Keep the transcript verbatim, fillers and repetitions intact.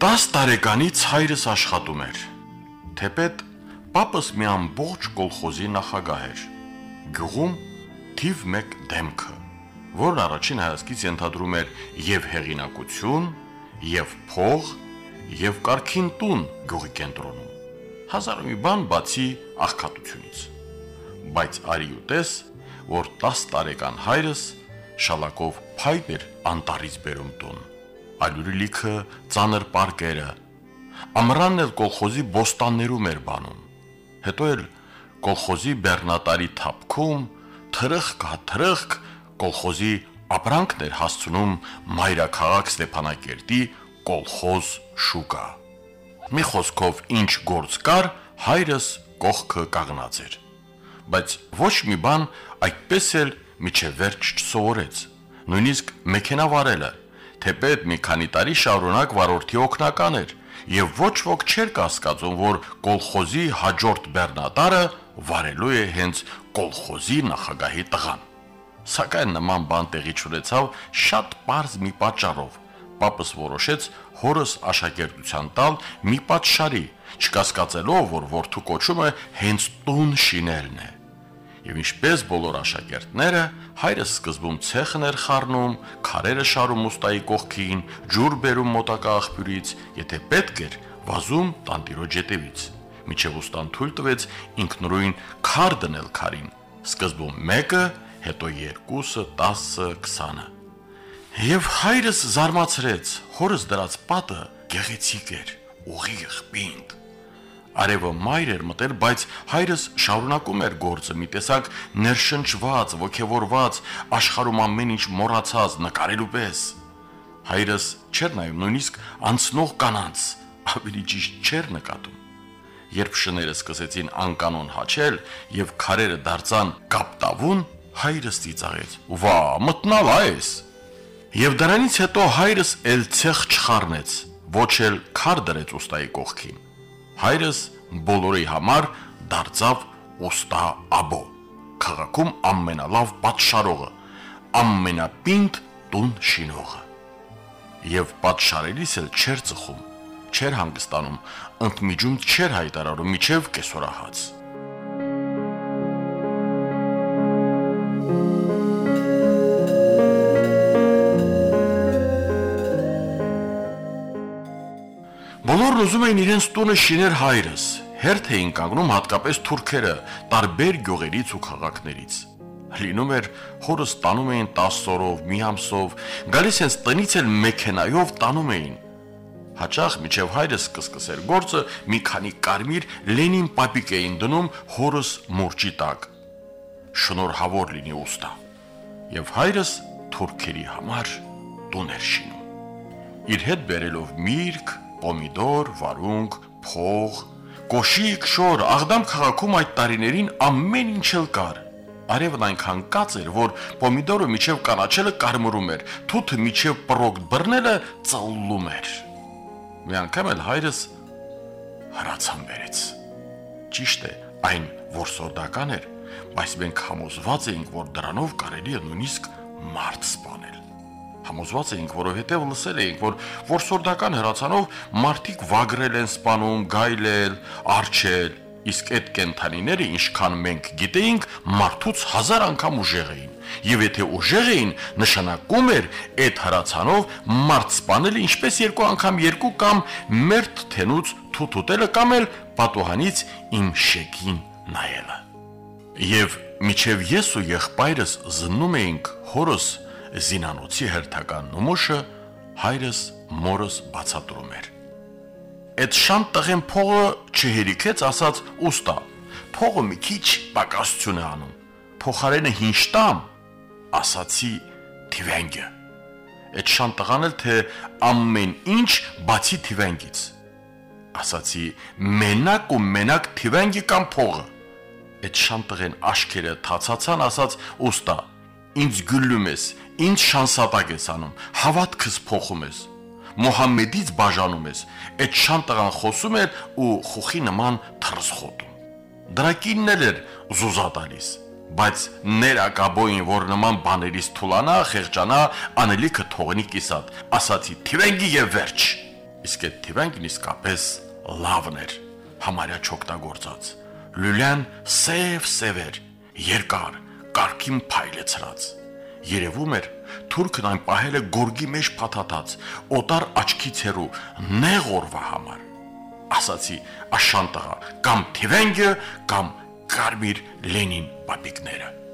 տաս տարեկանից հայրս աշխատում էր, թեպետ պապս մի ամբողջ կոլխոզի նախագահ էր, գյուղում թիվ մեկ դեմքը, որն առաջին հայացքից ենթադրում էր եւ հեղինակություն, եւ փող, եւ կարգին տուն գյուղի կենտրոնում, հազար ու մի բան բացի աղքատությունից, բայց արի ու տես, որ տաս տարեկան հայրս շալակով փայտ էր անտառից բերում տուն, այլուրի լիքը ծանր պարկերը, ամռանն էլ կոլխոզի բոստաններում էր բանում, հետո էլ կոլխոզի բեռնատարի թափքում թրխկ հա թրխկ կոլխոզի ապրանքն էր հասցնում մայրաքաղաք Ստեփանակերտի կոլխոզ շուկա։ Մի խոսքով ինչ գործ կար, հայրս կողքը կաղնած էր, բայց ոչ մի բան այդպես էլ միջև վերջ չսովորեց, նույնիսկ մեքենա վարելը, թեպետ մի քանի տարի շարունակ վարորդի օգնական էր, եւ ոչ ոք չէր կասկածում, որ կոլխոզի հաջորդ բեռնատարը վարելու է հենց կոլխոզի նախագահի տղան։ Սակայն նման բան տեղի չունեցավ շատ պարզ մի պատճառով։ Պապս որոշեց հորս աշակերտության տալ մի պատշարի, չկասկածելով, որ որդու կոչումը հենց տուն շինելն է։ Եվ ինչպես բոլոր աշակերտները, հայրս սկզբում ցեխն էր խառնում, քարերը շարում ուստայի կողքին, ջուր բերում մոտակա աղբյուրից, եթե պետք էր, վազում տանտիրոջ ետևից։ Միջև ուստան թույլ տվեց ինքնուրույն քար դնել քարին, սկզբում մեկը, հետո երկուսը, տասը, քսանը։ Եվ հայրս զարմացրեց, հորս դրած պատը գեղեցիկ էր, ուղիղ, պինդ։ Արևը մայր էր մտել, բայց հայրս շարունակում էր գործը, մի տեսակ ներշնչված, ոգևորված, աշխարհում ամեն ինչ մոռացած, նկարելու պես։ Հայրս չէր նայում նույնիսկ անցնող կանանց, ավելի ճիշտ չէր նկատում։ Երբ շները սկսեցին անկանոն հաչել եւ քարերը դարձան կապտավուն, հայրս ծիծաղեց. «Վա, մտնալ այս»։ Եվ դրանից հետո հայրս էլ ցեխ չխառնեց, ոչ էլ քար դրեց ուստայի կողքին։ Հայրս բոլորի համար դարձավ ուստա աբո, քաղաքում ամենալավ պատշարողը, ամենապինդ տուն շինողը։ Եվ պատշարելիս էլ չէր ծխում, չէր հանգստանում, ընդմիջում չէր հայտարարում միջև կեսօրահաց։ Բոլորն ուզում էին իրենց տունը շիներ հայրս, հերթ էին կանգնում հատկապես թուրքերը, տարբեր գյուղերից ու քաղաքներից։ Լինում էր հորս տանում էին տասը օրով, մի ամսով, գալիս հենց տնից էլ մեքենայով տանում էին։ Հաճախ միջև հայրս կսկսեր գործը, մի քանի կարմիր Լենին պապիկ էին դնում հորս մուրճի տակ։ Շնորհավոր լինի ուստա։ Եվ հայրս թուրքերի համար տուն էր շինում։ Իր հետ բերելով միրգ, պոմիդոր, վարունգ, փող, կոշիկ, շոր, Աղդամ քաղաքում այդ տարիներին ամեն ինչ էլ կար։ Արևն այնքան կաց էր, որ պոմիդորը միջև կանաչելը կարմրում էր, թութը միջև պռոգ բռնելը ծալլում էր։ Մի անգամ էլ հայրս հրացան բերեց։ Ճիշտ է, այն որսորդական էր, բայց մենք համոզված էինք, որ դրանով կարելի է նույնիսկ մարդ սպանել։ Համոզված էինք, որովհետև լսել էինք, որ որսորդական հրացանով մարդիկ վագրել են սպանում, գայլել, արջել, իսկ այդ կենդանիները, ինչքան մենք գիտեինք, մարդուց հազար անգամ ուժեղ էին, եւ եթե ուժեղ էին, նշանակում էր այդ հրացանով մարդ սպանելը ինչպես երկու անգամ երկու կամ մերթ թենուց թութուտելը կամ էլ պատուհանից իմ շեկին նայելը։ Եվ միջև ես ու եղբայրս զննում էինք հորս զինանոցի հերթական նմուշը, հայրս մորս բացատրում էր։ Այդ շան տղեն փողը չհերիքեց, ասաց ուստա, փողը մի քիչ պակասություն է անում, փոխարենը հինչ տամ, ասացի թիվենգը։ Այդ շան տղան էլ թե ամեն ինչ բացի թիվենգից։ Ասացի մենակ ու մենակ թիվենգի կամ փողը։ Այդ շան տղեն աշքերը թացացան, ասաց ուստա, ինձ գլում ես, ինձ շանսատակ ես անում, հավատքս փոխում ես, Մոհամեդից բաժանում ես, այդ շան տղան խոսում էր ու խուխի նման թռսխոտում։ Դրակինն էլ էր զուզատալիս, բայց ներակաբոյին, որ նման բաներից թուլանա, խեղճանա, անելիքը թողնի կիսատ, ասացի թիվենգի եւ վերջ։ Իսկ այդ թիվենքն իսկապես լավն էր, համարյա չօգտագործած։ Լյուլյան սև-սև էր, երկար, կարգին փայլեցրած։ Երևում էր, թուրքն այն պահել է գորգի մեջ փաթաթած, օտար աչքից հեռու, նեղ օրվա համար։ Ասացի, աշան տղա, կամ թիվենգը, կամ կարմիր Լենին պապիկները։